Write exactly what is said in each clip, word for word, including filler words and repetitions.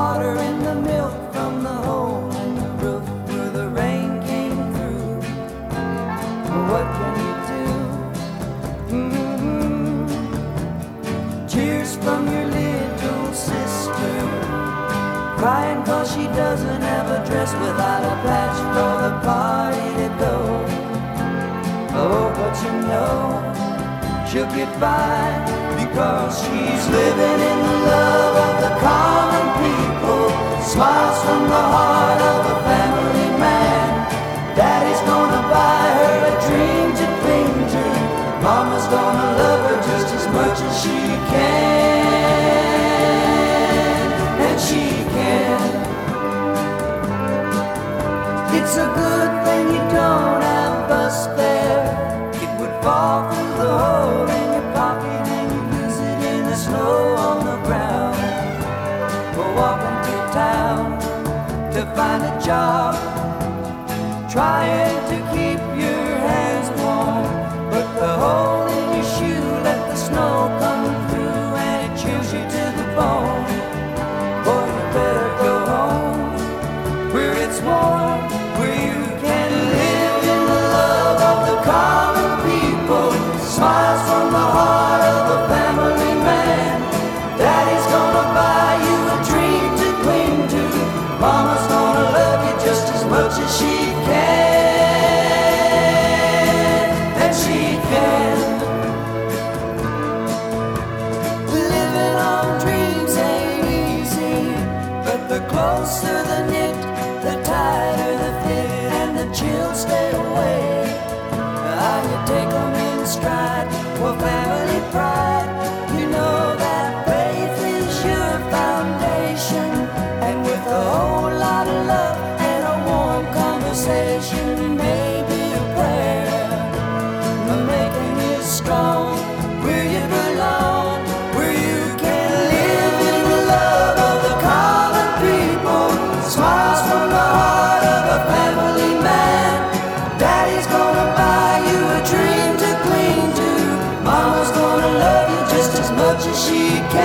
water in the milk from the hole in the roof where the rain came through. What can you do? Mm-hmm. Tears from your little sister, crying cause she doesn't have a dress without a patch for the party to go. Oh, but you know she'll get by because she's living in the love of the common people. Smiles from the heart of a family man. Daddy's gonna buy her a dream to cling to. Mama's gonna love her just as much as she can. And she can. It's a good thing you don't have bus fare. It would fall through the hole in your pocket and you lose it in the snow on the ground. We're walking to town to find a job, trying to keep your hands warm, but the hole in your shoe let the snow come through and it chills you to the bone. Boy, you better go home where it's warm, where you can live in the love of the common people. Smiles from the heart of a family man. Daddy's gonna buy you a dream to cling to. Mama's gonna love you just as much as she can. And she can. Living on dreams ain't easy, but the closer the knit, the tighter the fit, and the chills stay away. How you take them in stride, well, family pride. You know that faith is your foundation, and with a whole lot of love and a warm conversation, maybe a prayer, making you strong where you belong, where you can live in the love of the common people. Smiles from the heart of a family man. Daddy's gonna buy you a dream to cling to. Mama's gonna love you just as much as she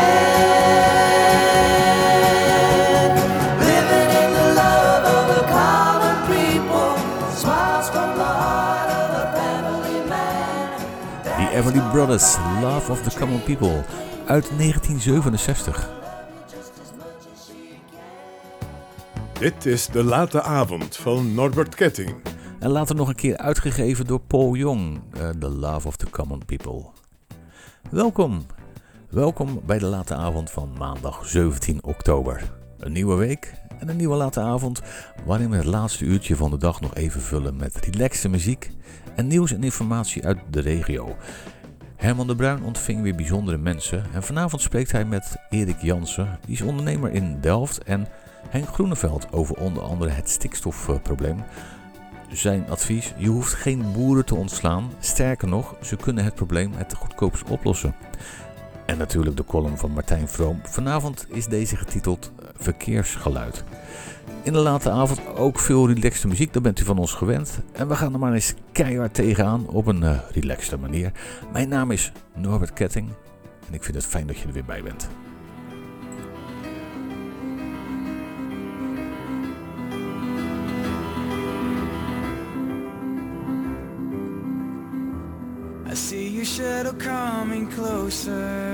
can. Living in the love of the common people. Smiles from the heart of a family man. The Everly Brothers, Love of the Common People, uit negentien zevenenzestig. Dit is De Late Avond van Norbert Ketting. En later nog een keer uitgegeven door Paul Young, uh, The Love of the Common People. Welkom, welkom bij De Late Avond van maandag zeventien oktober. Een nieuwe week en een nieuwe late avond, waarin we het laatste uurtje van de dag nog even vullen met relaxte muziek en nieuws en informatie uit de regio. Herman de Bruin ontving weer bijzondere mensen en vanavond spreekt hij met Erik Jansen, die is ondernemer in Delft, en Henk Groeneveld over onder andere het stikstofprobleem. Zijn advies: je hoeft geen boeren te ontslaan, sterker nog, ze kunnen het probleem het goedkoopst oplossen. En natuurlijk de column van Martijn Vroom. Vanavond is deze getiteld Verkeersgeluid. In de late avond ook veel relaxte muziek, dat bent u van ons gewend. En we gaan er maar eens keihard tegenaan op een uh, relaxte manier. Mijn naam is Norbert Ketting en ik vind het fijn dat je er weer bij bent. I see your shadow coming closer.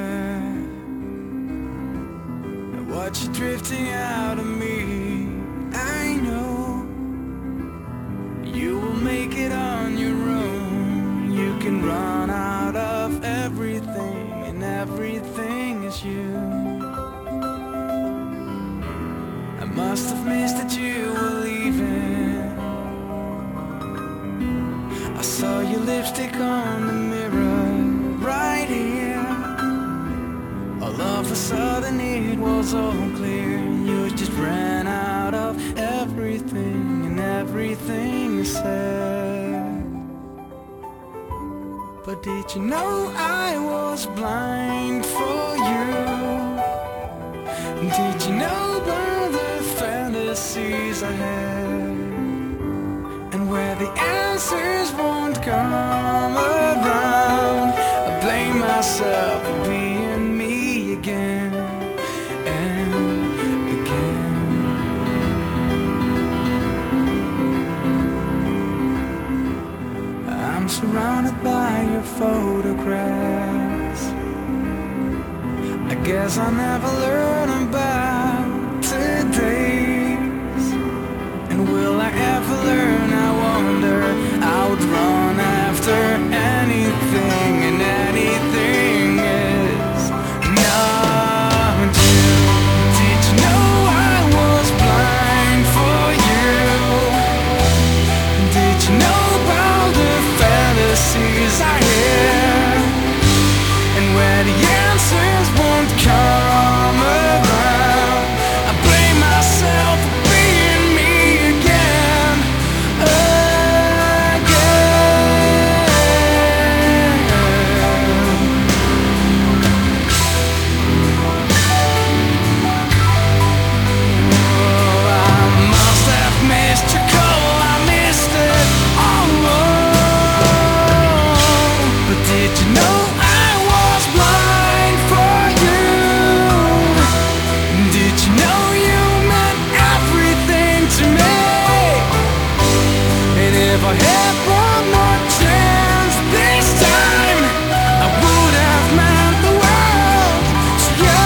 I watch you drifting out of me. I know you will make it on your own. You can run out of everything, and everything is you. I must have missed that you were leaving. I saw your lipstick on the mirror right here. All of a sudden it was all clear. You just ran out of everything, and everything you said. But did you know I was blind for you? Did you know about the fantasies I had? And where the answers won't come around, I blame myself for being me again and again. guess I never learn about today's. And will I ever learn? I wonder. I would run after anything, and anything is not you. Did you know I was blind for you? Did you know about the fantasies I hear? And where the answers won't come around, I blame myself for being me again, again. Oh, I must have missed your call, I missed it all along. But did you know I was blind for you? Did you know you meant everything to me? And if I had one more chance this time, I would have meant the world to you.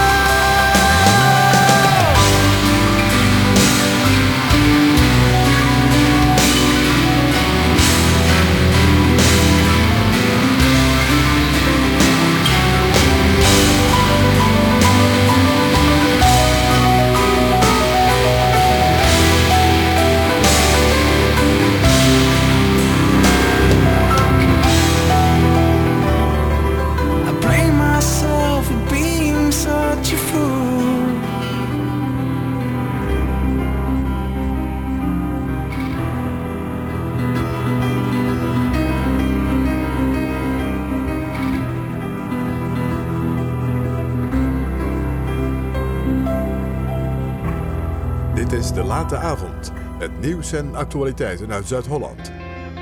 I blame myself for being such a fool. Dit is De Late Avond. Het nieuws en actualiteiten uit Zuid-Holland.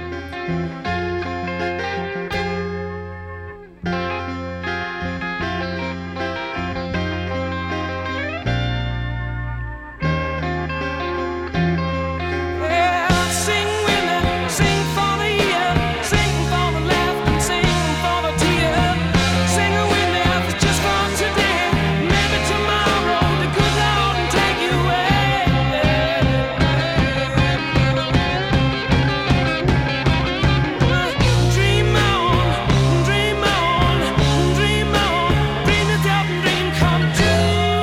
Yeah, sing with me, sing for the year, sing for the laugh and sing for the tear. Sing it with me, if it's just for today. Maybe tomorrow the good Lord will take you away. Dream on, dream on, dream on, dream it up and dream come true.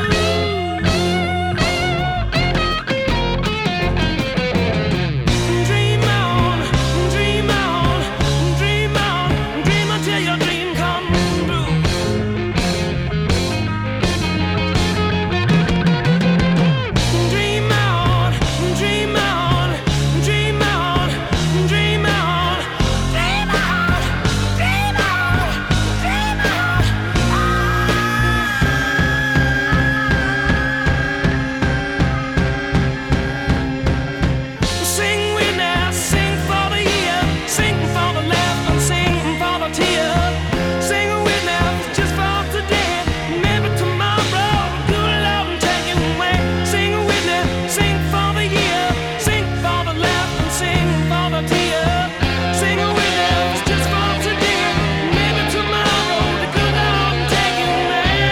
Dream on, dream on, dream on, dream until your dream come true. Dream on, dream on, dream on, dream on, dream on, dream on, dream on. Sing with me, sing for the year, sing for the laugh and sing for the tear. Sing with me, just for today. Maybe tomorrow, good Lord will take you away. Sing with me, sing for the year, sing for the laugh and sing for the tear. Sing with me, just for today. Maybe tomorrow, the good Lord will take you away.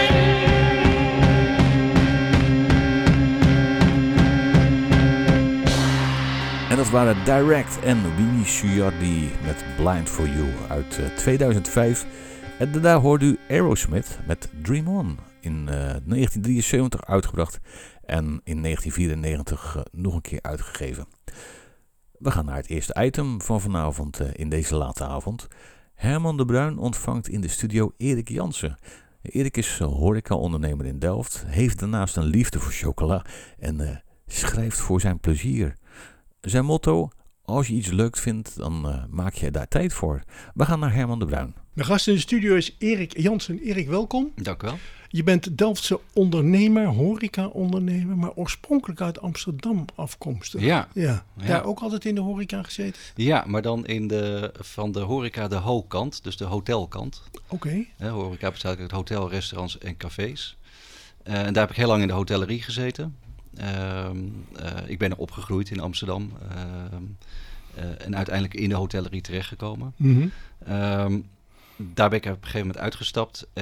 En dat waren Direct en Wimi Suyardi met Blind For You uit eh, tweeduizend vijf. En daarna hoorde u Aerosmith met Dream On in eh, negentien drieënzeventig uitgebracht en in negentien vierennegentig eh, nog een keer uitgegeven. We gaan naar het eerste item van vanavond eh, in deze late avond. Herman de Bruin ontvangt in de studio Erik Jansen. Erik is eh, horeca-ondernemer in Delft, heeft daarnaast een liefde voor chocola en eh, schrijft voor zijn plezier. Zijn motto: als je iets leuk vindt, dan uh, maak je daar tijd voor. We gaan naar Herman de Bruin. De gast in de studio is Erik Jansen. Erik, welkom. Dank u wel. Je bent Delftse ondernemer, horeca-ondernemer, maar oorspronkelijk uit Amsterdam afkomstig. Ja. Ja. Ja. Daar ook altijd in de horeca gezeten? Ja, maar dan in de, van de horeca de ho-kant, dus de hotelkant. Oké. Okay. Uh, horeca bestaat uit hotel, restaurants en cafés. Uh, en daar heb ik heel lang in de hotellerie gezeten. Uh, uh, ik ben er opgegroeid in Amsterdam. Uh, uh, en uiteindelijk in de hotellerie terechtgekomen. Mm-hmm. Uh, daar ben ik op een gegeven moment uitgestapt. En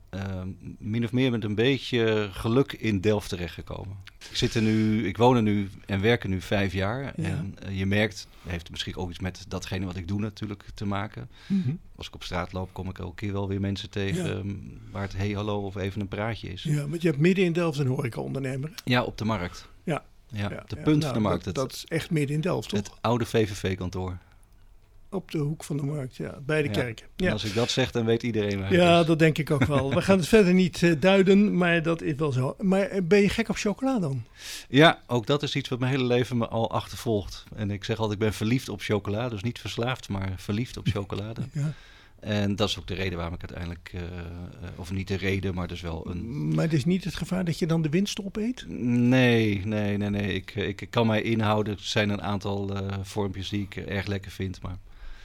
uh, min of meer met een beetje geluk in Delft terechtgekomen. Ik zit er nu, ik woon er nu en werk er nu vijf jaar. Ja. En uh, je merkt, heeft misschien ook iets met datgene wat ik doe natuurlijk te maken. Mm-hmm. Als ik op straat loop, kom ik elke keer wel weer mensen tegen ja. um, waar het hey hallo of even een praatje is. Ja, want je hebt midden in Delft een horeca-ondernemer. Ja, op de markt. Ja. Ja, ja op de ja, punt nou, van de markt. Dat, het, dat is echt midden in Delft, toch? Het oude V V V-kantoor. Op de hoek van de markt, ja, bij de ja. kerk. Ja. En als ik dat zeg, dan weet iedereen waar Ja, het is. dat denk ik ook wel. We gaan het verder niet uh, duiden, maar dat is wel zo. Maar ben je gek op chocola dan? Ja, ook dat is iets wat mijn hele leven me al achtervolgt. En ik zeg altijd, ik ben verliefd op chocola. Dus niet verslaafd, maar verliefd op chocolade. Ja. En dat is ook de reden waarom ik uiteindelijk... Uh, of niet de reden, maar dus wel een... Maar het is niet het gevaar dat je dan de winst opeet? Nee, nee, nee, nee. Ik, ik kan mij inhouden. Er zijn een aantal uh, vormpjes die ik erg lekker vind, maar...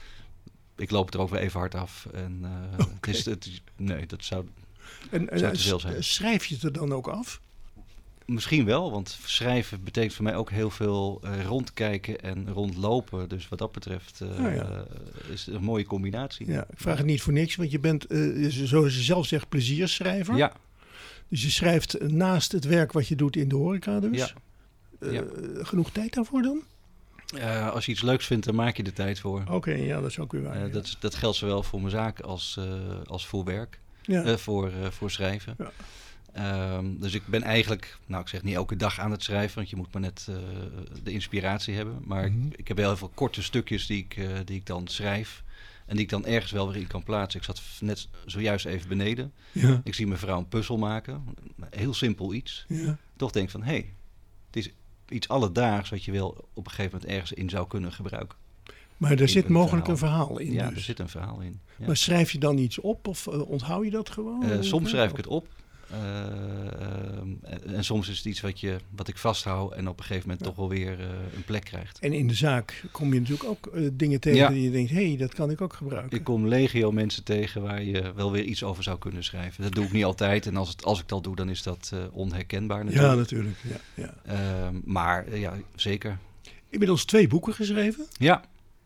Ik loop er ook weer even hard af. En, uh, okay. het is, het, nee, dat zou, en, zou en, te veel zijn. Schrijf je het er dan ook af? Misschien wel, want schrijven betekent voor mij ook heel veel uh, rondkijken en rondlopen. Dus wat dat betreft uh, oh ja. uh, is het een mooie combinatie. Ja, ik vraag het niet voor niks, want je bent, uh, zoals je zelf zegt, plezierschrijver. Ja. Dus je schrijft naast het werk wat je doet in de horeca dus. Ja. Uh, ja. Genoeg tijd daarvoor dan? Uh, als je iets leuks vindt, dan maak je er tijd voor. Oké, okay, ja, dat is ook weer waar. Uh, ja. dat, dat geldt zowel voor mijn zaak als, uh, als voor werk. Ja. Uh, voor, uh, voor schrijven. Ja. Um, dus ik ben eigenlijk, nou ik zeg niet elke dag aan het schrijven, want je moet maar net uh, de inspiratie hebben. Maar mm-hmm. ik, ik heb wel heel veel korte stukjes die ik, uh, die ik dan schrijf. En die ik dan ergens wel weer in kan plaatsen. Ik zat net zojuist even beneden. Ja. Ik zie mijn vrouw een puzzel maken. Heel simpel iets. Ja. Toch denk ik van, hé, hey, het is iets alledaags wat je wel op een gegeven moment ergens in zou kunnen gebruiken. Maar er zit mogelijk een verhaal in. Ja, dus. er zit een verhaal in. Ja. Maar schrijf je dan iets op of uh, onthoud je dat gewoon? Uh, soms schrijf ik het op. Uh, uh, en soms is het iets wat, je, wat ik vasthoud en op een gegeven moment ja. toch wel weer uh, een plek krijgt. En in de zaak kom je natuurlijk ook uh, dingen tegen ja. die je denkt, hé, hey, dat kan ik ook gebruiken. Ik kom legio mensen tegen waar je wel weer iets over zou kunnen schrijven. Dat doe ik niet altijd en als, het, als ik dat doe, dan is dat uh, onherkenbaar natuurlijk. Ja, natuurlijk. Ja, ja. Uh, maar uh, ja, zeker. Inmiddels twee boeken geschreven. Ja.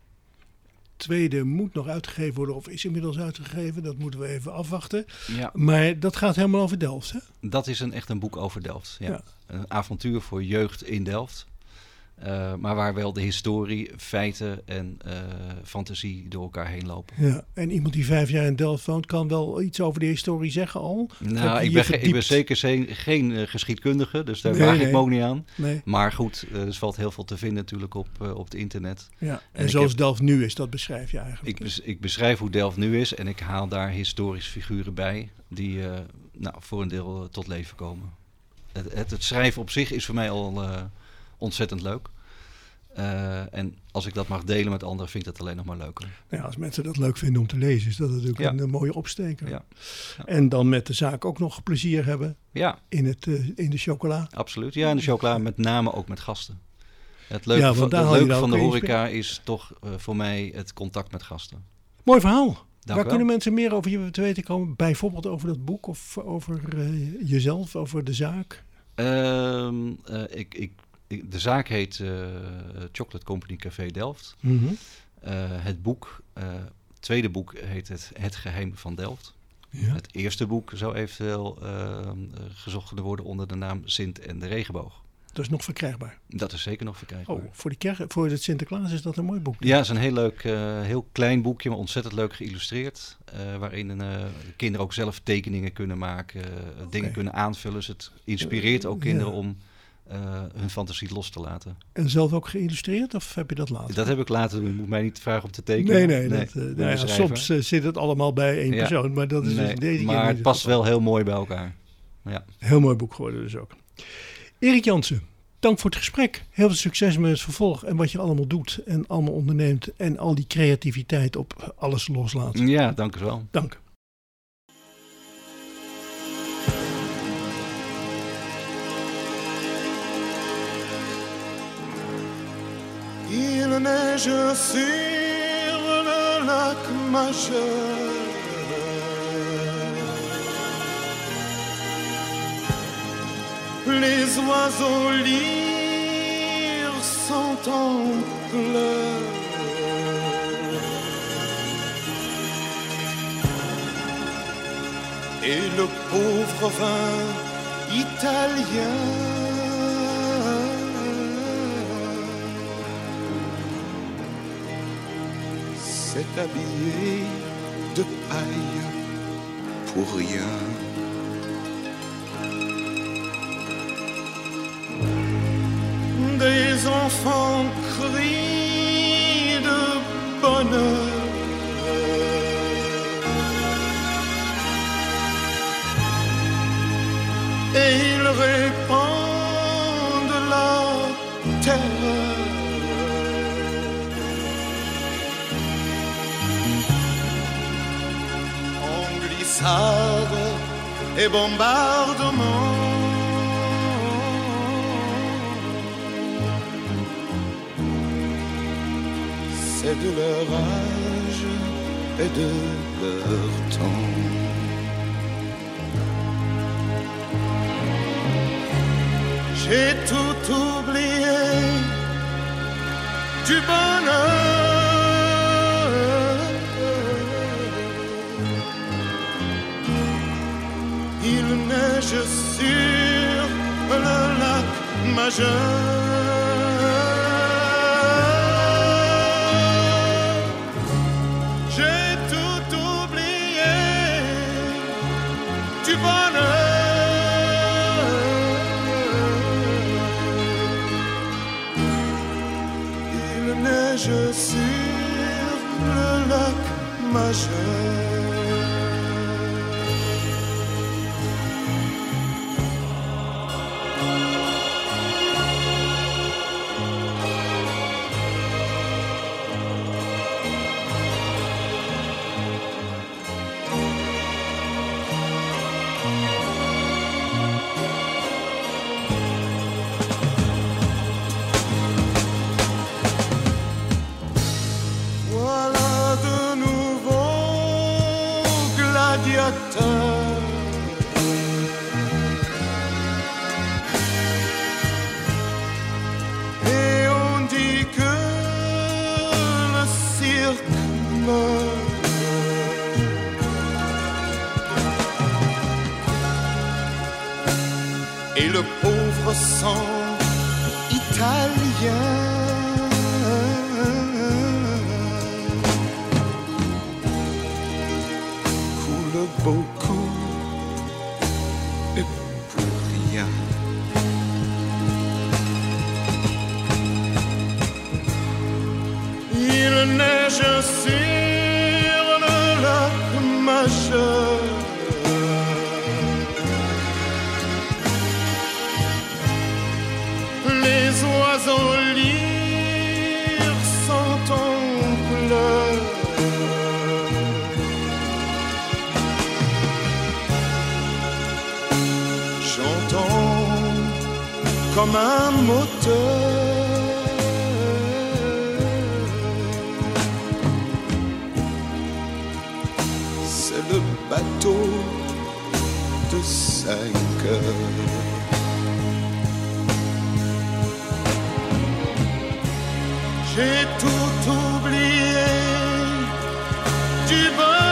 Tweede moet nog uitgegeven worden of is inmiddels uitgegeven. Dat moeten we even afwachten. Ja. Maar dat gaat helemaal over Delft, hè? Dat is een, echt een boek over Delft. Ja. Ja. Een avontuur voor jeugd in Delft. Uh, maar waar wel de historie, feiten en uh, fantasie door elkaar heen lopen. Ja, en iemand die vijf jaar in Delft woont kan wel iets over de historie zeggen al? Nou, ik ben, ge- ik ben zeker geen, geen uh, geschiedkundige, dus daar nee, vraag nee. ik me ook niet aan. Nee. Maar goed, uh, er valt heel veel te vinden natuurlijk op, uh, op het internet. Ja, en, en zoals heb, Delft nu is, dat beschrijf je eigenlijk. Ik, bes, ik beschrijf hoe Delft nu is en ik haal daar historische figuren bij die uh, nou, voor een deel uh, tot leven komen. Het, het, het schrijven op zich is voor mij al... Uh, ontzettend leuk. Uh, en als ik dat mag delen met anderen, vind ik dat alleen nog maar leuker. Ja, als mensen dat leuk vinden om te lezen, is dat natuurlijk ja. een, een mooie opsteker. Ja. Ja. En dan met de zaak ook nog plezier hebben ja. in, het, uh, in de chocola. Absoluut. Ja, en de chocola met name ook met gasten. Het leuke ja, van, het leuke van de horeca is toch uh, voor mij het contact met gasten. Mooi verhaal. Dank Waar wel. kunnen mensen meer over je te weten komen? Bijvoorbeeld over dat boek of over uh, jezelf, over de zaak? Uh, uh, ik... ik De zaak heet uh, Chocolate Company Café Delft. Mm-hmm. Uh, het boek, uh, het tweede boek heet het, het Geheim van Delft. Ja. Het eerste boek zou eventueel uh, gezocht kunnen worden onder de naam Sint en de Regenboog. Dat is nog verkrijgbaar? Dat is zeker nog verkrijgbaar. Oh, voor, de kerk, voor het Sinterklaas is dat een mooi boek? Ja, het is een heel leuk, uh, heel klein boekje, maar ontzettend leuk geïllustreerd. Uh, waarin uh, de kinderen ook zelf tekeningen kunnen maken, uh, okay. dingen kunnen aanvullen. Dus het inspireert ook kinderen ja. om... Uh, hun fantasie los te laten. En zelf ook geïllustreerd of heb je dat laten? Dat heb ik laten doen. Je moet mij niet vragen om te tekenen. Nee, nee. nee, dat, uh, nou ja, soms uh, zit het allemaal bij één ja. persoon. Maar dat is nee, dus deze maar keer het past wel heel mooi bij elkaar. Ja. Heel mooi boek geworden dus ook. Erik Jansen, dank voor het gesprek. Heel veel succes met het vervolg en wat je allemaal doet en allemaal onderneemt. En al die creativiteit op alles loslaten. Ja, dank u wel. Dank. Il neige sur le lac Majeur. Les oiseaux lyres sont en pleurs. et le pauvre vin italien. S'est habillé de paille pour rien. Des enfants crient de bonheur. Et ils répandent la terreur. En glissade et bombardement, c'est de leur âge et de leur temps. J'ai tout oublié du bonheur. Il neige sur le lac Majeur. J'ai tout oublié du bonheur. Neige sur le lac Majeur. Et on dit que le cirque meurt. Et le pauvre sang italien coule beaucoup et pour rien. Il neige sur le lac Majeur. Les oiseaux lyres sont en pleurs. J'entends comme un moteur. C'est le bateau de cinq heures. J'ai tout oublié du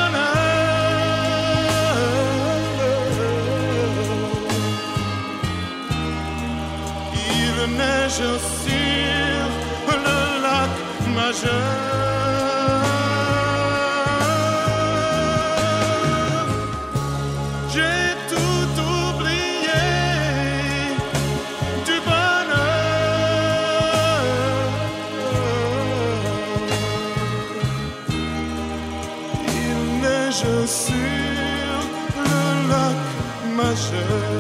bonheur. Il neige sur le lac Majeur. J'ai tout oublié du bonheur. Il neige sur le lac Majeur.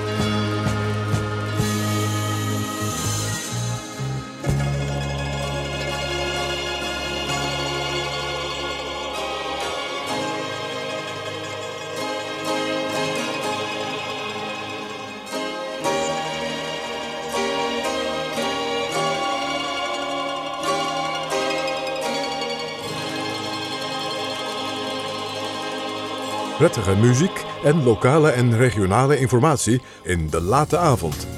Prettige muziek en lokale en regionale informatie in de late avond.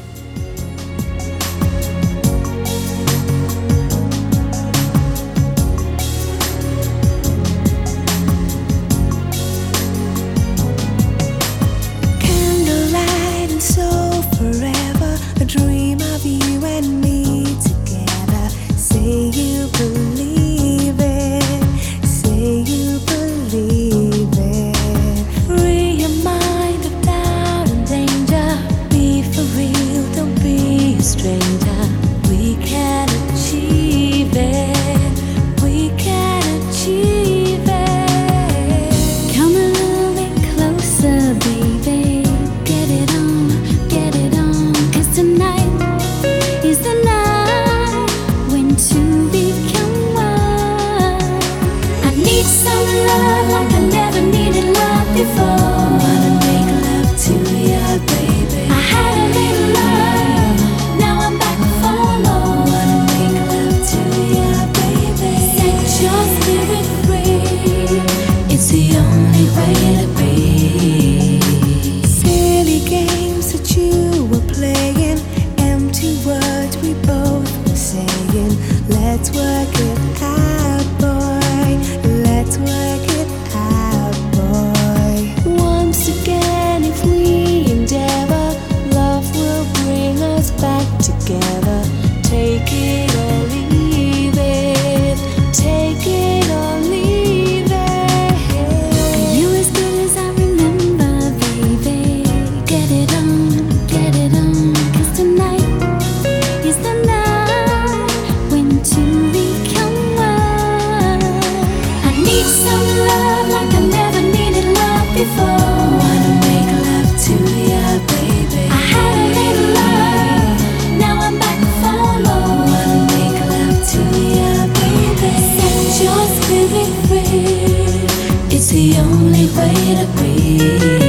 you believe it. Say you believe it. Free your mind of doubt and danger. Be for real, don't be a stranger. We can achieve it. We can achieve it. Come a little bit closer, baby. Get it on, get it on. 'Cause tonight is the night when two become one. I need some love like I never needed love before. Wanna make love to you, baby. I had a little love, now I'm back for more. Wanna make love to you, baby. Set your spirit free. It's the only way to be. Silly games that you were playing, empty words we both were saying. Let's work it out, boy. Let's work it out, boy. Once again, if we endeavor, love will bring us back together. Take it or leave it. Take it or leave it. Are you as good as I remember, baby? Get it on, get it on. 'Cause tonight is the night when two become one. I need some love like I never needed love before. Wanna make love to you, baby. I had a little love, now I'm back for more. Wanna make love to you, baby. Set your spirit free. It's the only way to be.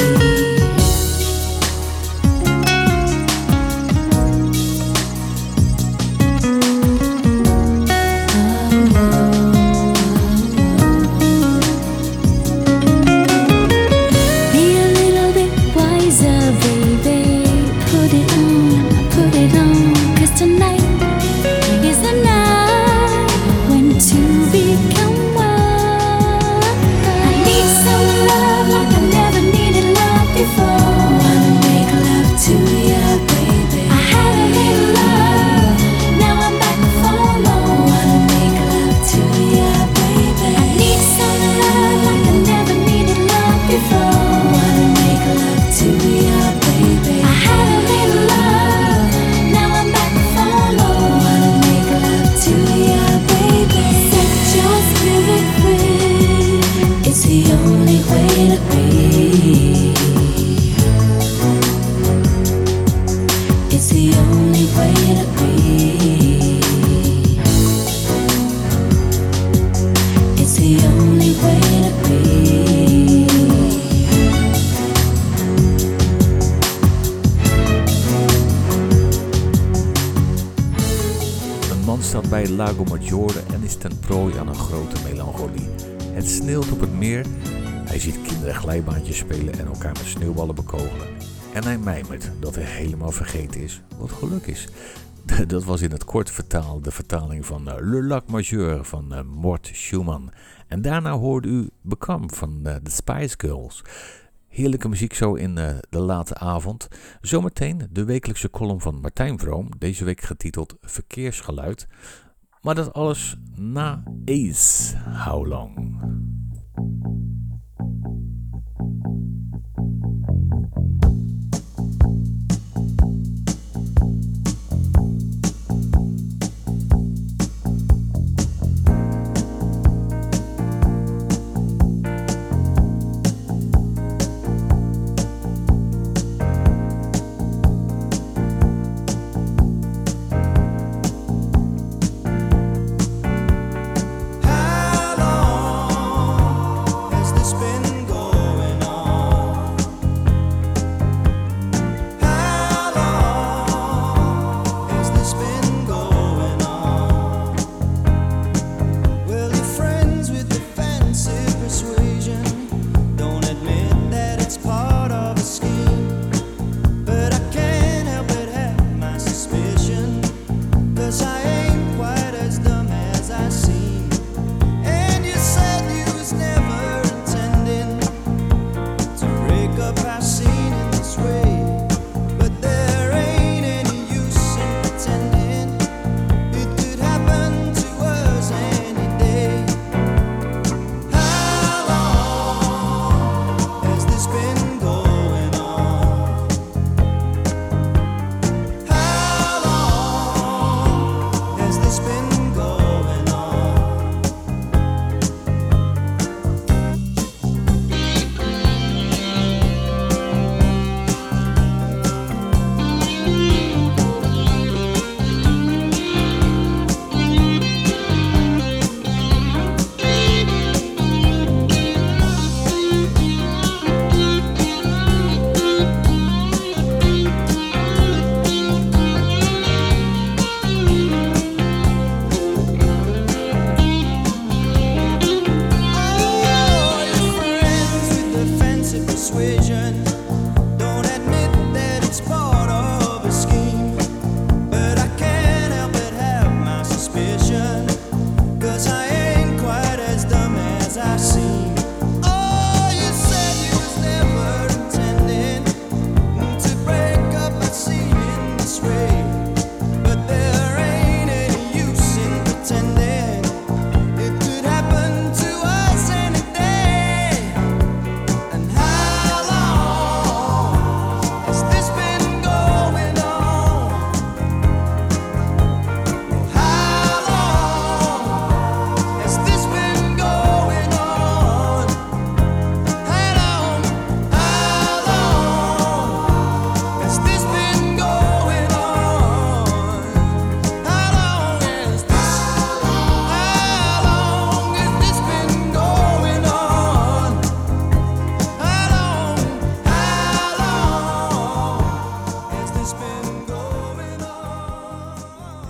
Be a little bit wiser, baby. Put it on, put it on. 'Cause tonight is the night when two become one. I need some love like I never needed love before. Wanna make love to you, baby. I had a little love, now I'm back for more. Wanna make love to you, baby. I need some love like I never needed love before. Wanna make love to you, baby. I had a little love, now I'm back for more. Wanna make love to you, baby. Set your spirit free. It's the only way to be. It's the only way to be. It's the only way to be. Een man staat bij Lago Maggiore en is ten prooi aan een grote melancholie. Het sneeuwt op het meer. Hij ziet kinderen glijbaantjes spelen en elkaar met sneeuwballen bekogelen. En hij mijmert dat hij helemaal vergeten is wat geluk is. Dat was in het kort vertaal de vertaling van uh, Le Lac Majeur van uh, Mort Schumann. En daarna hoorde u Become van uh, The Spice Girls. Heerlijke muziek zo in uh, de late avond. Zometeen de wekelijkse column van Martijn Vroom. Deze week getiteld Verkeersgeluid. Maar dat alles na Ace. How Long? How long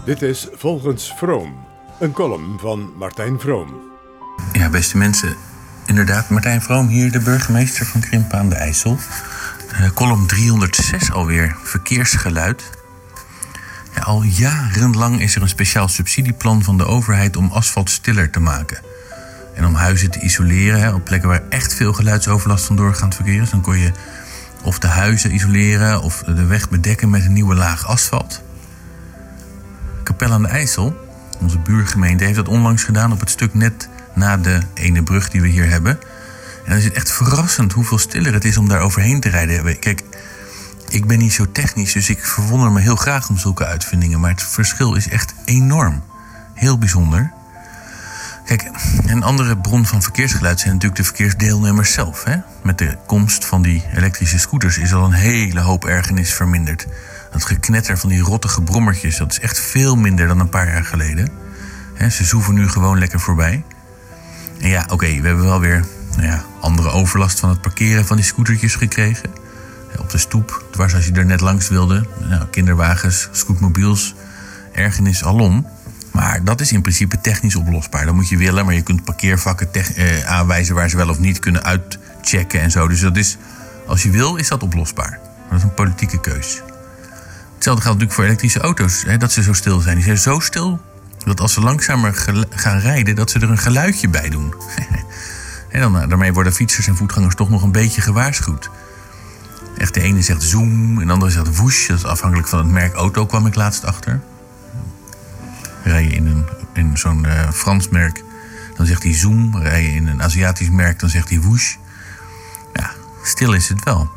Dit is Volgens Vroom, een column van Martijn Vroom. Ja, beste mensen. Inderdaad, Martijn Vroom hier, de burgemeester van Krimpen aan de IJssel. Uh, column driehonderdzes alweer, verkeersgeluid. Ja, al jarenlang is er een speciaal subsidieplan van de overheid om asfalt stiller te maken. En om huizen te isoleren, hè, op plekken waar echt veel geluidsoverlast van doorgaand verkeer is. Dan kon je of de huizen isoleren of de weg bedekken met een nieuwe laag asfalt. Capelle aan de IJssel, onze buurgemeente, heeft dat onlangs gedaan op het stuk net na de ene brug die we hier hebben. En dan is het echt verrassend hoeveel stiller het is om daar overheen te rijden. Kijk, ik ben niet zo technisch, dus ik verwonder me heel graag om zulke uitvindingen. Maar het verschil is echt enorm. Heel bijzonder. Kijk, een andere bron van verkeersgeluid zijn natuurlijk de verkeersdeelnemers zelf. Hè? Met de komst van die elektrische scooters is al een hele hoop ergernis verminderd. Dat geknetter van die rottige brommertjes, dat is echt veel minder dan een paar jaar geleden. Hè, ze zoeven nu gewoon lekker voorbij. En ja, oké, okay, we hebben wel weer nou ja, andere overlast van het parkeren van die scootertjes gekregen. Op de stoep, dwars als je er net langs wilde. Nou, kinderwagens, scootmobiels, ergernis alom. Maar dat is in principe technisch oplosbaar. Dat moet je willen, maar je kunt parkeervakken te- eh, aanwijzen waar ze wel of niet kunnen uitchecken en zo. Dus dat is, als je wil, is dat oplosbaar. Maar dat is een politieke keus. Hetzelfde geldt natuurlijk voor elektrische auto's, hè, dat ze zo stil zijn. Die zijn zo stil dat als ze langzamer gel- gaan rijden, dat ze er een geluidje bij doen. En dan, daarmee worden fietsers en voetgangers toch nog een beetje gewaarschuwd. Echt, de ene zegt zoom en de andere zegt whoosh. Dat is afhankelijk van het merk auto, kwam ik laatst achter. Rij je in, een, in zo'n uh, Frans merk, dan zegt hij zoom. Rij je in een Aziatisch merk, dan zegt hij whoosh. Ja, stil is het wel.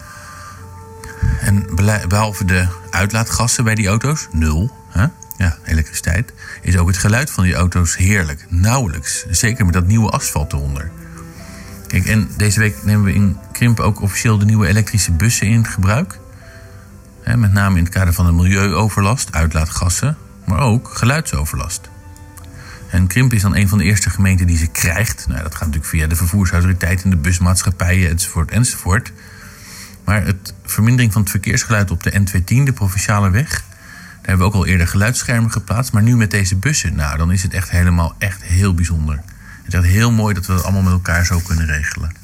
En behalve de uitlaatgassen bij die auto's, nul, hè? Ja, elektriciteit, is ook het geluid van die auto's heerlijk. Nauwelijks. Zeker met dat nieuwe asfalt eronder. Kijk, en deze week nemen we in Krimpen ook officieel de nieuwe elektrische bussen in gebruik. Hè, met name in het kader van de milieuoverlast, uitlaatgassen, maar ook geluidsoverlast. En Krimpen is dan een van de eerste gemeenten die ze krijgt. Nou, dat gaat natuurlijk via de vervoersautoriteit en de busmaatschappijen, enzovoort, enzovoort. Maar het vermindering van het verkeersgeluid op de N tweehonderdtien, de provinciale weg, daar hebben we ook al eerder geluidsschermen geplaatst. Maar nu met deze bussen, nou, dan is het echt helemaal echt heel bijzonder. Het is echt heel mooi dat we dat allemaal met elkaar zo kunnen regelen.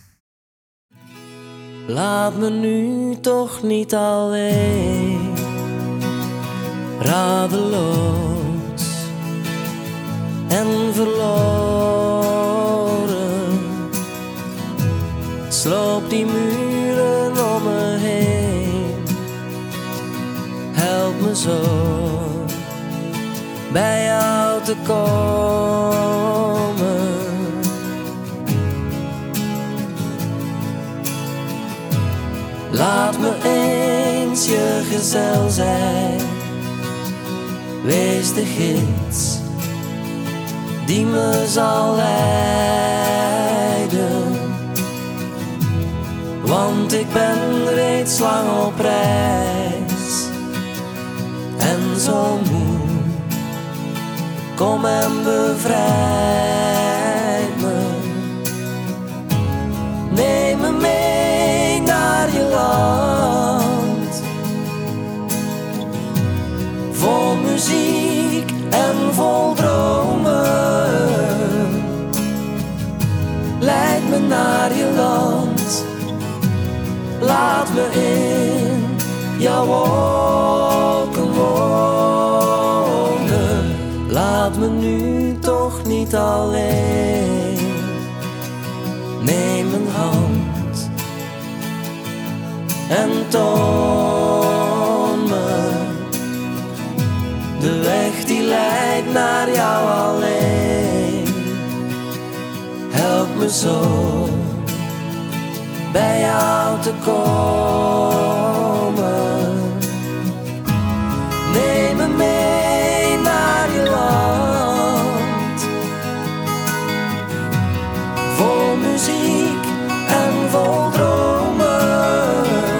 Laat me nu toch niet alleen, radeloos en verloren. Sloop die muren om me heen, help me zo bij jou te komen. Laat me eens je gezel zijn, wees de gids die me zal leiden. Want ik ben reeds lang op reis en zo moe. Kom en bevrijd me. Neem me mee naar je land, vol muziek en vol dromen. Leid me naar je land, laat me in jouw wolken wonen. Laat me nu toch niet alleen. Neem mijn hand en toon me de weg die leidt naar jou alleen. Help me zo bij jou te komen. Neem me mee naar je land, vol muziek en vol dromen.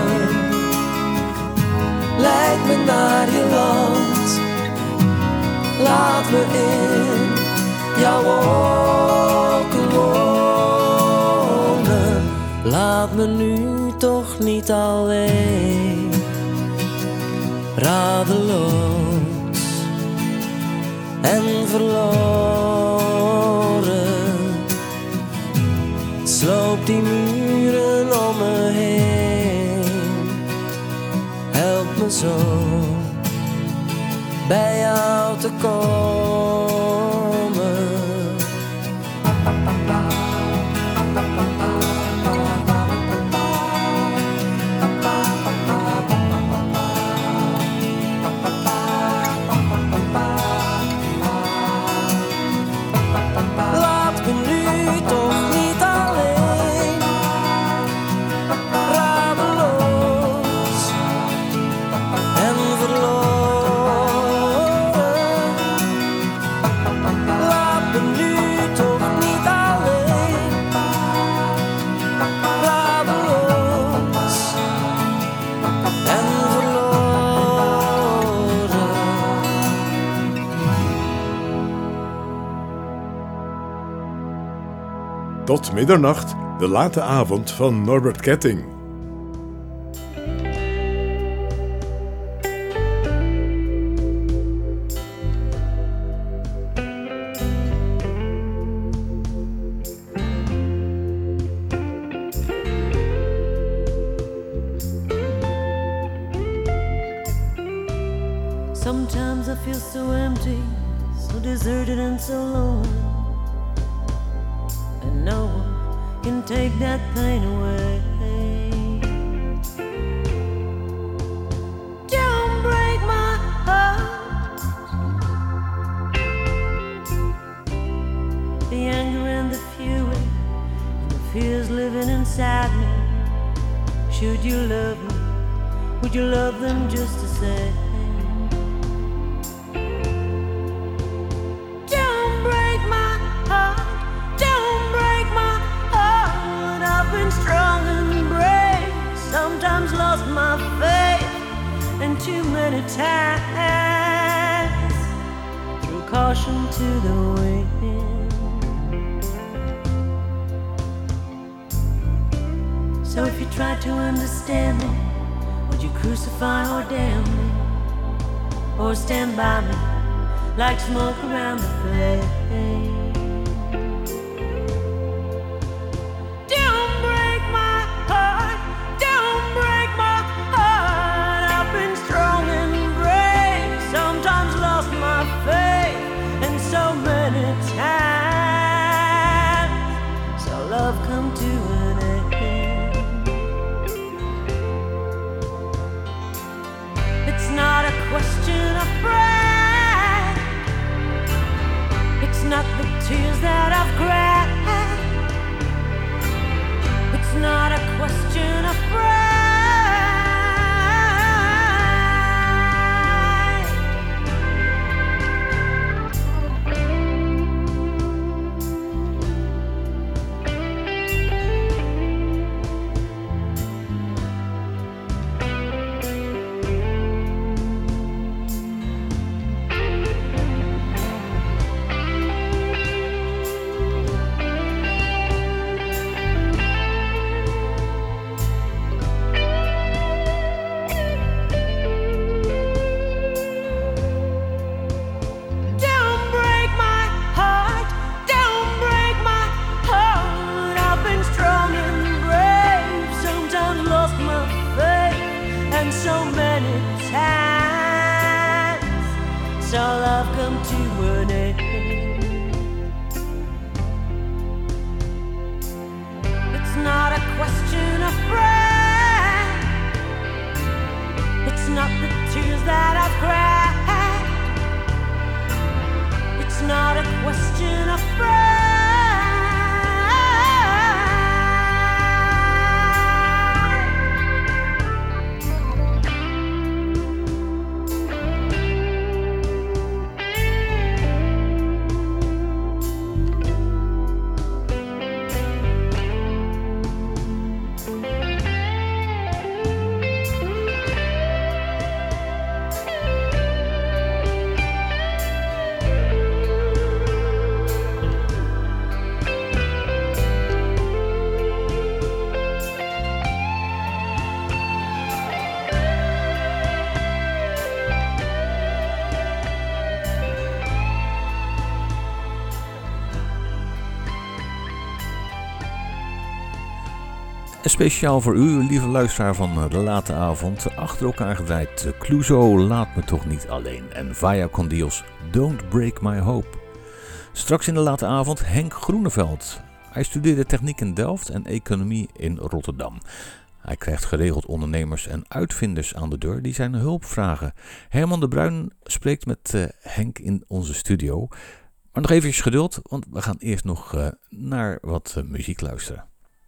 Leid me naar je land, laat me in jouw wolken wonen. Laat me nu toch niet alleen, radeloos en verloren. Sloop die muren om me heen. Help me zo bij jou te komen. Tot middernacht, de late avond van Norbert Ketting. Sometimes I feel so empty, so deserted and so lonely. And no one can take that pain away. Don't break my heart. The anger and the fury and the fears living inside me. Should you love me, would you love them just the same? Sometimes lost my faith, and too many times threw caution to the wind. So if you tried to understand me, would you crucify or damn me, or stand by me like smoke around the flame? Not the tears that I've cried. It's not a question of pride. Speciaal voor u, lieve luisteraar van de late avond, achter elkaar gedraaid Clouseau, Laat me toch niet alleen en Vaya con Dios, Don't Break My Hope. Straks in de late avond Henk Groeneveld. Hij studeerde techniek in Delft en economie in Rotterdam. Hij krijgt geregeld ondernemers en uitvinders aan de deur die zijn hulp vragen. Herman de Bruin spreekt met uh, Henk in onze studio. Maar nog even geduld, want we gaan eerst nog uh, naar wat uh, muziek luisteren.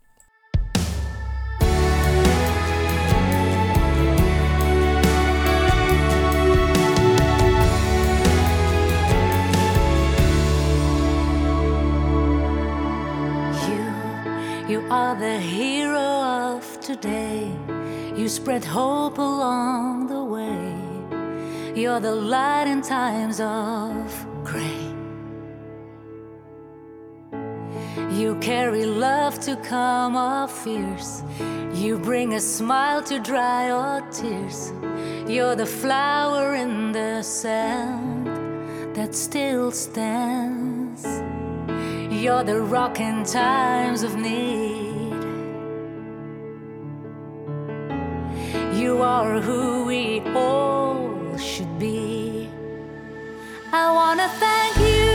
You are the hero of today. You spread hope along the way. You're the light in times of gray. You carry love to calm our fears. You bring a smile to dry our tears. You're the flower in the sand that still stands. You're the rock in times of need. You are who we all should be. I wanna thank you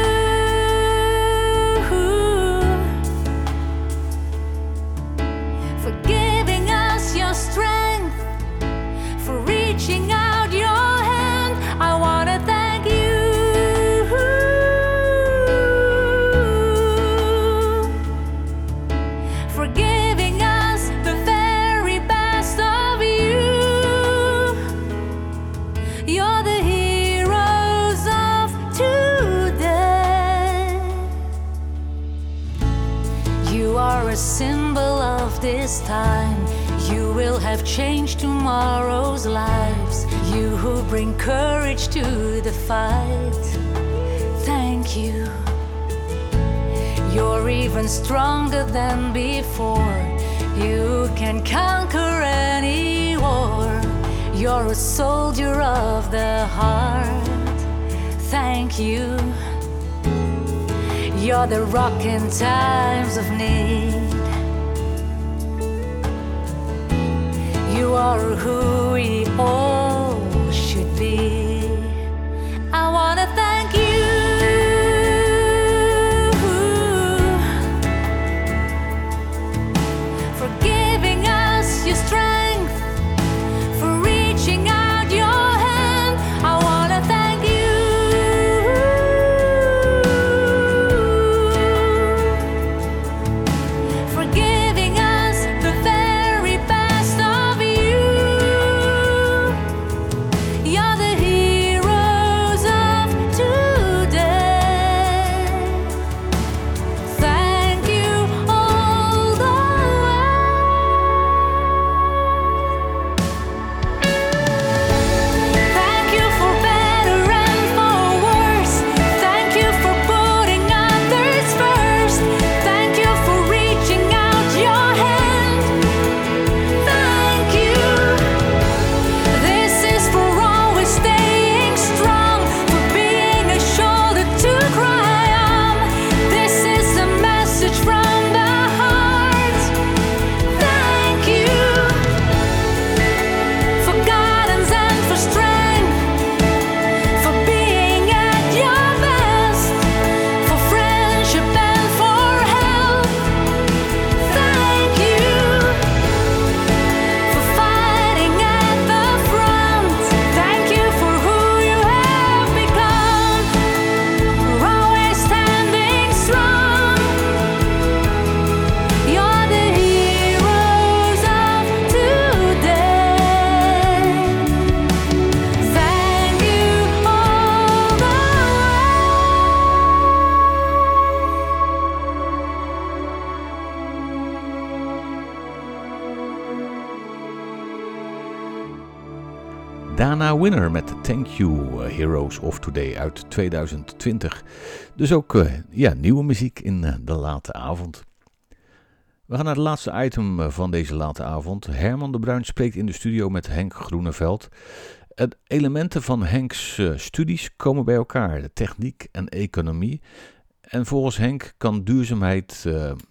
for giving us your strength, for reaching out your hand. I wanna thank you a symbol of this time. You will have changed tomorrow's lives. You who bring courage to the fight. Thank you. You're even stronger than before. You can conquer any war. You're a soldier of the heart. Thank you. You're the rock in times of need. You are who we all should be. I wanna thank you for giving us your strength, for reaching out your hand. I wanna thank you Dana Winner met Thank You, Heroes of Today uit tweeduizend twintig. Dus ook uh, ja, nieuwe muziek in uh, de late avond. We gaan naar het laatste item van deze late avond. Herman de Bruin spreekt in de studio met Henk Groeneveld. Uh, elementen van Henks uh, studies komen bij elkaar, de techniek en economie. En volgens Henk kan duurzaamheid uh,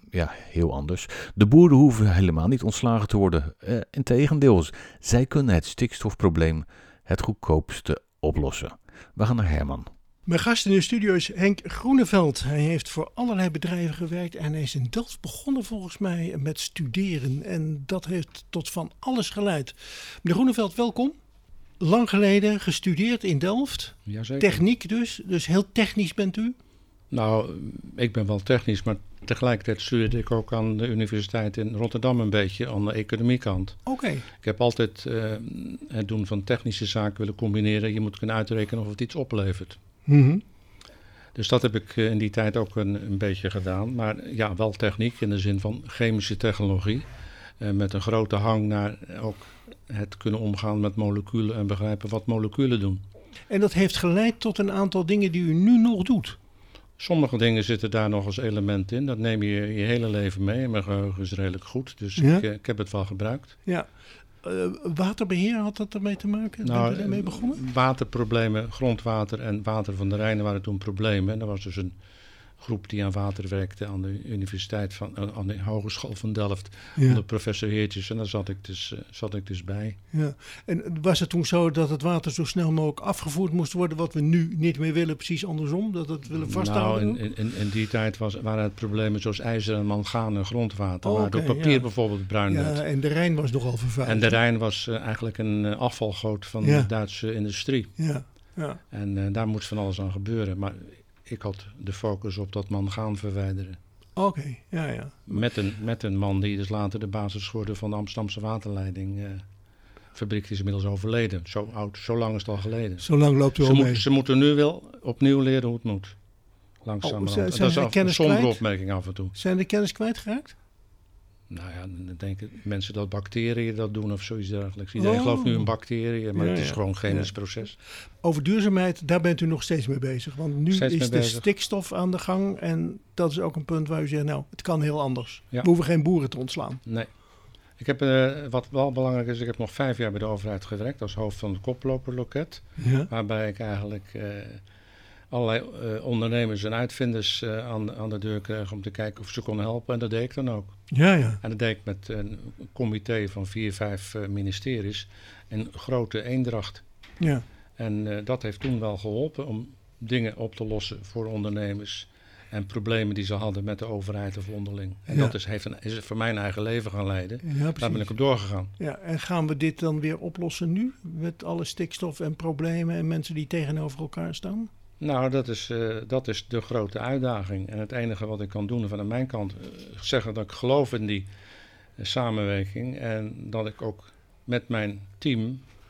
ja, heel anders. De boeren hoeven helemaal niet ontslagen te worden. Uh, integendeel, zij kunnen het stikstofprobleem het goedkoopste oplossen. We gaan naar Herman. Mijn gast in de studio is Henk Groeneveld. Hij heeft voor allerlei bedrijven gewerkt en hij is in Delft begonnen volgens mij met studeren. En dat heeft tot van alles geleid. Meneer Groeneveld, welkom. Lang geleden gestudeerd in Delft. Jazeker. Techniek dus, dus heel technisch bent u? Nou, ik ben wel technisch, maar tegelijkertijd studeerde ik ook aan de universiteit in Rotterdam een beetje aan de economiekant. Oké. Okay. Ik heb altijd uh, het doen van technische zaken willen combineren. Je moet kunnen uitrekenen of het iets oplevert. Mm-hmm. Dus dat heb ik uh, in die tijd ook een, een beetje gedaan. Maar ja, wel techniek in de zin van chemische technologie. Uh, met een grote hang naar ook het kunnen omgaan met moleculen en begrijpen wat moleculen doen. En dat heeft geleid tot een aantal dingen die u nu nog doet? Sommige dingen zitten daar nog als element in. Dat neem je je hele leven mee. En mijn geheugen is redelijk goed. Dus ja? ik, ik heb het wel gebruikt. Ja. Uh, waterbeheer, had dat ermee te maken? Nou, Bent u daarmee begonnen? Waterproblemen, grondwater en water van de Rijn waren toen problemen. En er was dus een groep die aan water werkte aan de universiteit van, aan de Hogeschool van Delft. Ja. Onder professor Heertjes. En daar zat ik dus, uh, zat ik dus bij. Ja. En was het toen zo dat het water zo snel mogelijk afgevoerd moest worden, wat we nu niet meer willen, precies andersom? Dat het willen vasthouden? Nou, in, in, in die tijd was, waren het problemen zoals ijzer en mangaan en grondwater. Oh, waar okay, door papier ja. bijvoorbeeld bruin werd. Ja, en de Rijn was nogal vervuild. En de Rijn was uh, eigenlijk een uh, afvalgoot van ja. de Duitse industrie. Ja. Ja. En uh, daar moest van alles aan gebeuren. Maar ik had de focus op dat mangaan verwijderen. Oké, okay, ja, ja. Met een, met een man die dus later de basis geworden van de Amsterdamse waterleiding. Uh, fabriek die is inmiddels overleden. Zo oud, zo lang is het al geleden. Zo lang loopt u ze al moet, mee. Ze moeten nu wel opnieuw leren hoe het moet. Langzamerhand. Oh, zijn, zijn dat is een sombere opmerking af en toe. Zijn de kennis kwijtgeraakt? Nou ja, dan denken mensen dat bacteriën dat doen of zoiets dergelijks. Iedereen oh. gelooft nu in bacteriën, maar ja, het is ja. gewoon een chemisch ja. proces. Over duurzaamheid, daar bent u nog steeds mee bezig. Want nu steeds is de bezig. stikstof aan de gang. En dat is ook een punt waar u zegt, nou, het kan heel anders. Ja. We hoeven geen boeren te ontslaan. Nee. Ik heb, uh, wat wel belangrijk is, ik heb nog vijf jaar bij de overheid gewerkt als hoofd van het koploperloket. Ja. Waarbij ik eigenlijk uh, allerlei uh, ondernemers en uitvinders uh, aan, aan de deur kreeg om te kijken of ze konden helpen. En dat deed ik dan ook. Ja, ja. En dat deed ik met een comité van vier, vijf uh, ministeries en grote eendracht. Ja. En uh, dat heeft toen wel geholpen om dingen op te lossen voor ondernemers en problemen die ze hadden met de overheid of onderling. En ja. dat is, heeft een, is voor mijn eigen leven gaan leiden. Ja, daar ben ik op doorgegaan. Ja, en gaan we dit dan weer oplossen nu? Met alle stikstof en problemen en mensen die tegenover elkaar staan? Nou, dat is, uh, dat is de grote uitdaging. En het enige wat ik kan doen van aan mijn kant, uh, zeggen dat ik geloof in die uh, samenwerking. En dat ik ook met mijn team,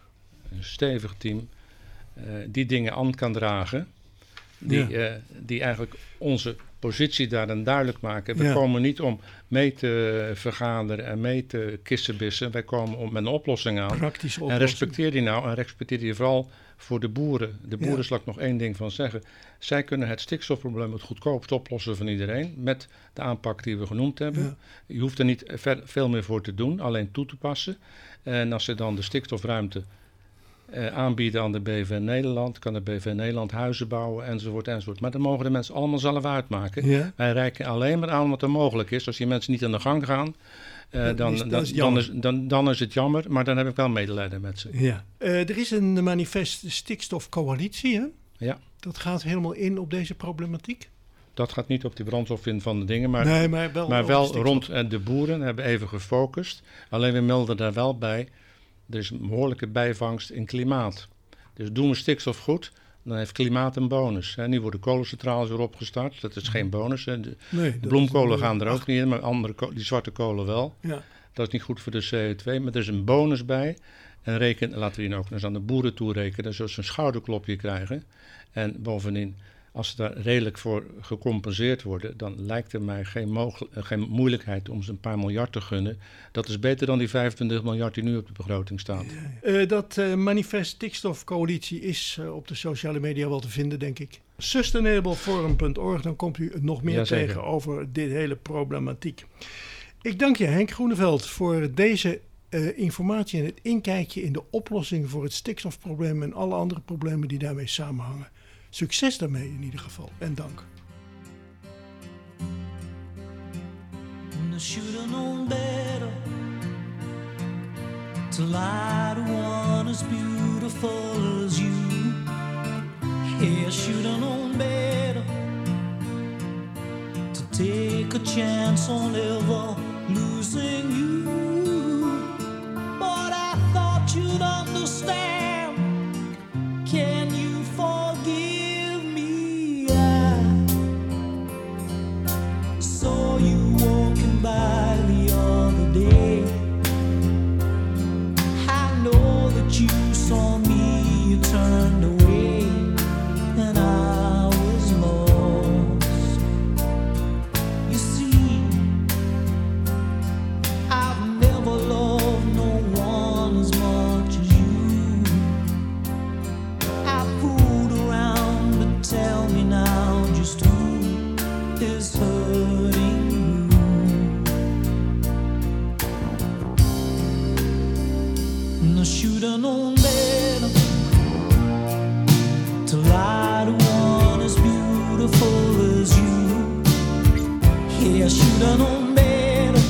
een stevig team, uh, die dingen aan kan dragen. Die, ja. uh, die eigenlijk onze positie daarin duidelijk maken. We ja. komen niet om mee te vergaderen en mee te kissenbissen. Wij komen om met een oplossing aan. Praktische oplossing. En respecteer die nou. En respecteer die vooral voor de boeren. De boeren ja. zal ik nog één ding van zeggen. Zij kunnen het stikstofprobleem het goedkoopst oplossen van iedereen. Met de aanpak die we genoemd hebben. Ja. Je hoeft er niet ver, veel meer voor te doen. Alleen toe te passen. En als ze dan de stikstofruimte Uh, aanbieden aan de B V Nederland, kan de B V Nederland huizen bouwen, enzovoort, enzovoort. Maar dan mogen de mensen allemaal zelf uitmaken. Ja. Wij reiken alleen maar aan wat er mogelijk is. Als die mensen niet aan de gang gaan, uh, dan, dan, is, dan, is dan, is, dan, dan is het jammer, maar dan heb ik wel medelijden met ze. Ja. Uh, er is een manifest stikstofcoalitie, hè? Ja. Dat gaat helemaal in op deze problematiek? Dat gaat niet op die brandstof in van de dingen, maar, nee, maar wel, maar wel rond uh, de boeren hebben even gefocust. Alleen we melden daar wel bij. Er is een behoorlijke bijvangst in klimaat. Dus doen we stikstof goed, dan heeft klimaat een bonus. Hè. Nu worden kolencentrales weer opgestart. Dat is geen bonus. Hè. De nee, bloemkolen is, gaan er ook ach. niet in, maar andere, die zwarte kolen wel. Ja. Dat is niet goed voor de C O twee, maar er is een bonus bij. En reken, laten we die ook eens aan de boeren toerekenen, zodat ze een schouderklopje krijgen. En bovendien, als ze daar redelijk voor gecompenseerd worden, dan lijkt er mij geen, mogel- geen moeilijkheid om ze een paar miljard te gunnen. Dat is beter dan die vijfentwintig miljard die nu op de begroting staat. Ja, ja. Uh, dat uh, manifest stikstofcoalitie is uh, op de sociale media wel te vinden, denk ik. sustainableforum punt org, dan komt u nog meer ja, tegen over dit hele problematiek. Ik dank je, Henk Groeneveld, voor deze uh, informatie en het inkijkje in de oplossing voor het stikstofprobleem en alle andere problemen die daarmee samenhangen. Succes daarmee in ieder geval en dank. should've known better to lie to one as beautiful as you. Yeah, I should've known better to take a chance on ever losing you. But I thought you'd understand. Can you forgive me? I saw you walking by the other day. I know that you saw me, you turned away, and I was lost. You see, I've never loved no one as much as you. I fooled around, but tell me now just who is hurting you. And I should've known better to lie to one as beautiful as you. Yeah, I should've known better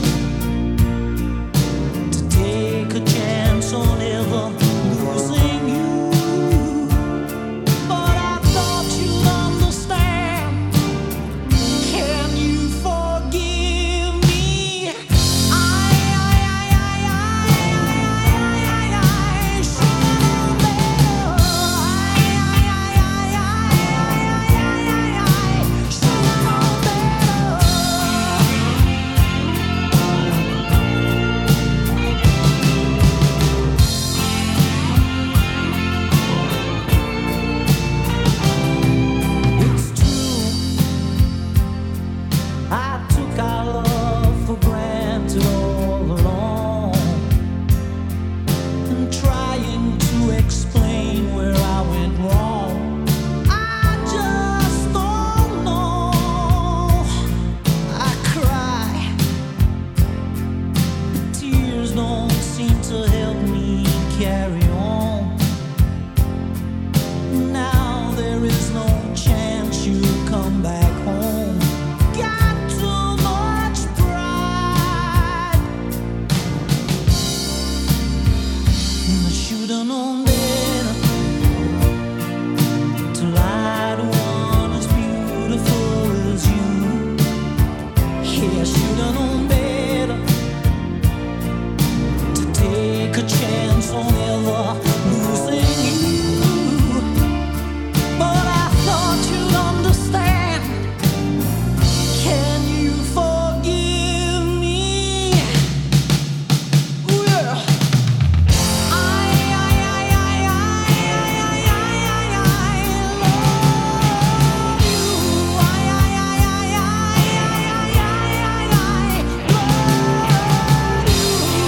to take a chance on ever losing you. But I thought you'd understand. Can you forgive me? I, I, I, I, I, I, I, I should've known better. I, I, I, I, I, I, I should've known better. It's true, I took our love for granted all along, and trying to explain where I went wrong. I just don't know. I cry, but tears don't seem to help me carry on. Now there is no chance you'll come back home. Got too much pride, and I should've known better to lie to one as beautiful as you. Yeah, I should've known better to take a chance on ever losing you. But I thought you'd understand. Can you forgive me? Ooh, yeah. I, I, I, I, I, I, I, I, I love you. I, I, I, I, I, I, I, I, I love you.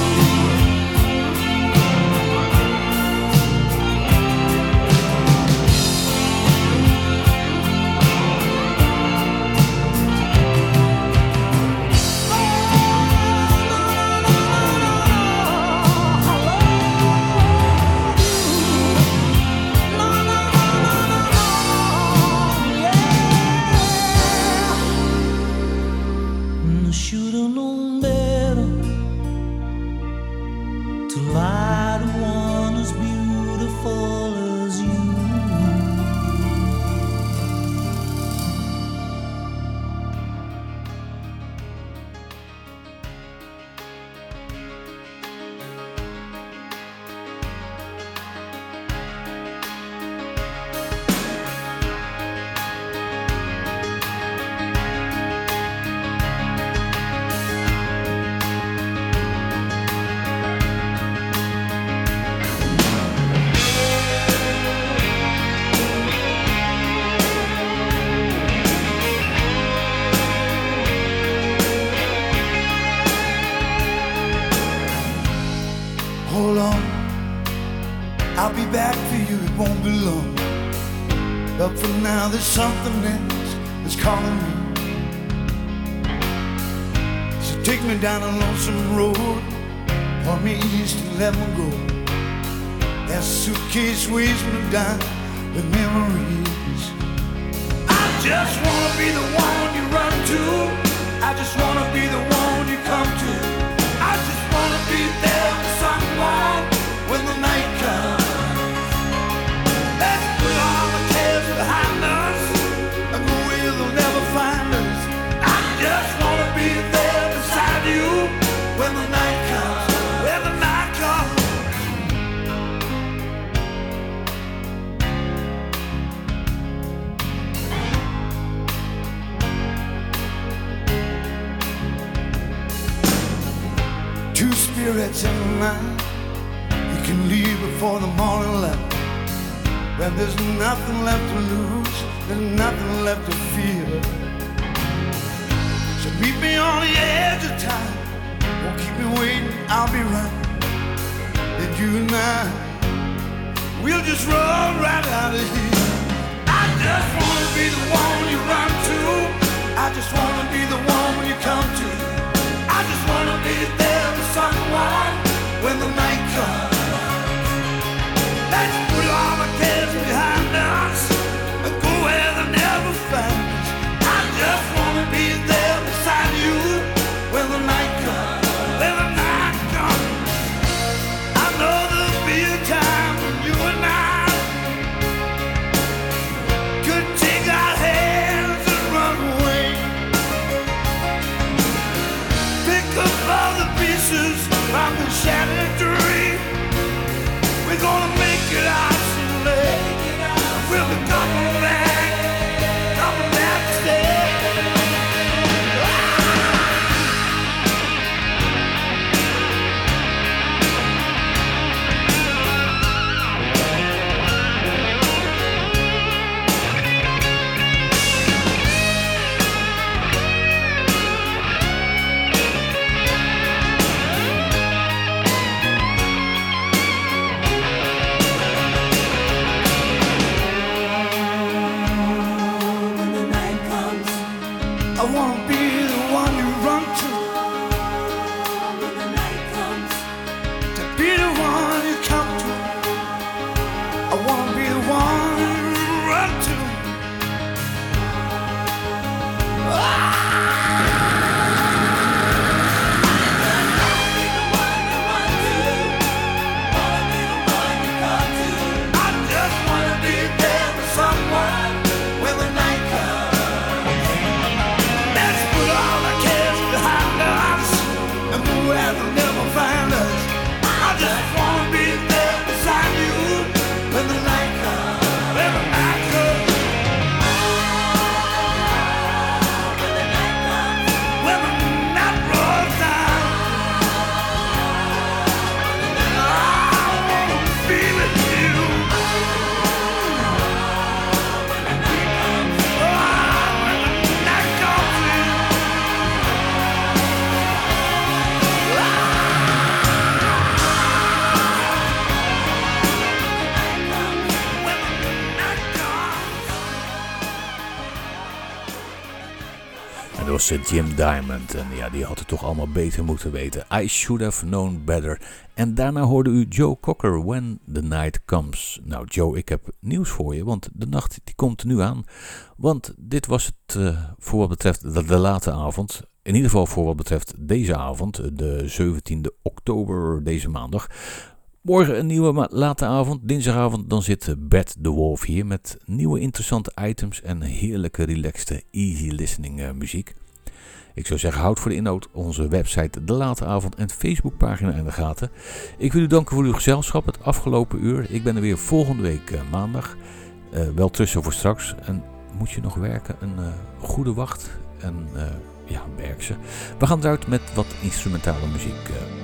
I should've known better to lie to one as beautiful as you. Hold on, I'll be back for you, it won't be long. But for now there's something else that's calling me. So take me down a lonesome road, point me east and let me go. That suitcase weighs me down with memories. I just wanna be the one you run to, I just wanna be the one you come spirits in mind. You can leave before the morning light. When there's nothing left to lose, there's nothing left to fear. So meet me on the edge of time. Won't keep me waiting, I'll be right. Then you and I, we'll just run right out of here. I just wanna be the one you run to. I just wanna be the one you come to. I just wanna be there for someone when the night comes. Let's put all the cares behind us and go where they never find us. I just wanna be there beside you when the night comes. When the night comes, I know there'll be a time when you and I could take our hands and run away. Pick up all the pieces from the shattered dream. We're gonna make it out someday. We'll be coming back, coming back to stay. I wanna be the one you run to. When the night comes, to be the one you come to. I wanna be the one you run to. Ah! Dat was Jim Diamond en ja, die had het toch allemaal beter moeten weten. I should have known better. En daarna hoorde u Joe Cocker, When the Night Comes. Nou Joe, ik heb nieuws voor je, want de nacht die komt nu aan. Want dit was het uh, voor wat betreft de, de late avond. In ieder geval voor wat betreft deze avond, de zeventiende oktober, deze maandag. Morgen een nieuwe late avond, dinsdagavond, dan zit Bert de Wolf hier met nieuwe interessante items en heerlijke relaxte easy listening uh, muziek. Ik zou zeggen, houd voor de inhoud onze website De Late Avond en Facebookpagina in de gaten. Ik wil u danken voor uw gezelschap het afgelopen uur. Ik ben er weer volgende week uh, maandag. Uh, wel tussen voor straks. En moet je nog werken, een uh, goede wacht en uh, ja, werk ze. We gaan eruit met wat instrumentale muziek. Uh,